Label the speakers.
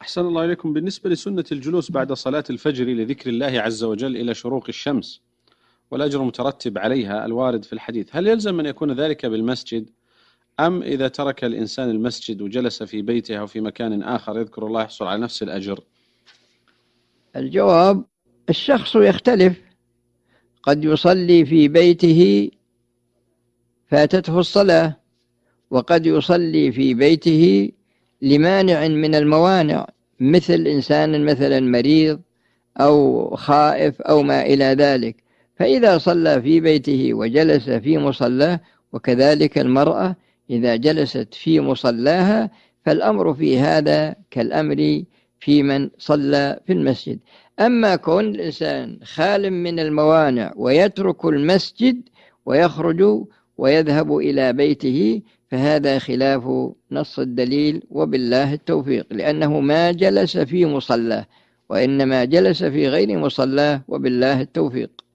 Speaker 1: أحسن الله إليكم. بالنسبة لسنة الجلوس بعد صلاة الفجر لذكر الله عز وجل إلى شروق الشمس والأجر المترتب عليها الوارد في الحديث، هل يلزم أن يكون ذلك بالمسجد، أم إذا ترك الإنسان المسجد وجلس في بيته أو في مكان آخر يذكر الله يحصل على نفس الأجر؟
Speaker 2: الجواب: الشخص يختلف، قد يصلي في بيته فاتته الصلاة، وقد يصلي في بيته لمانع من الموانع، مثل إنسان مثلا مريض أو خائف أو ما إلى ذلك، فإذا صلى في بيته وجلس في مصلاه، وكذلك المرأة إذا جلست في مصلاها، فالأمر في هذا كالأمر في من صلى في المسجد. أما كون الإنسان خال من الموانع ويترك المسجد ويخرج ويذهب إلى بيته، فهذا خلاف نص الدليل، وبالله التوفيق، لأنه ما جلس في مصلاه، وإنما جلس في غير مصلاه، وبالله التوفيق.